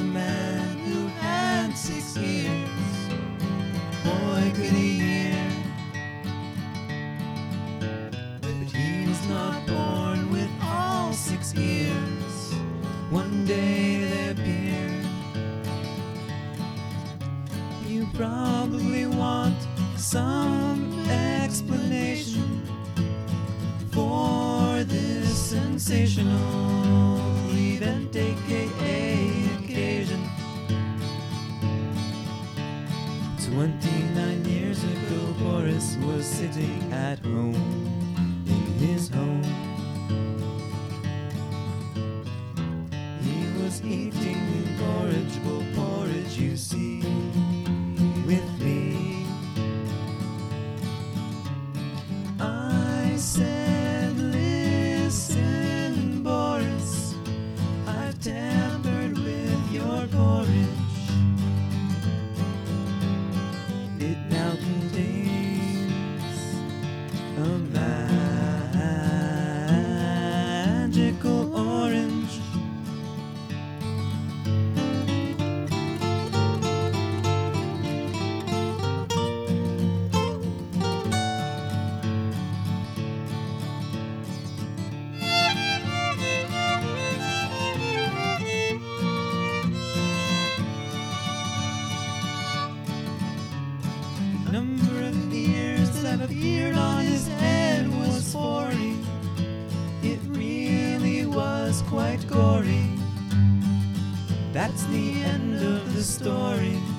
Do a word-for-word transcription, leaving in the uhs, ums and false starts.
a man who had six ears. Boy, could he hear. But he was not born with all six ears. One day they appeared. You probably want some explanation for this sensational event, aka occasion. Twenty-nine years ago, Boris was sitting at home in his home. He was eating incorrigible porridge, you see, with me. I said, listen, Boris, I've tampered with your porridge. It now contains a magical orange. Number of ears that appeared on his head was forty. It really was quite gory. That's the end of the story.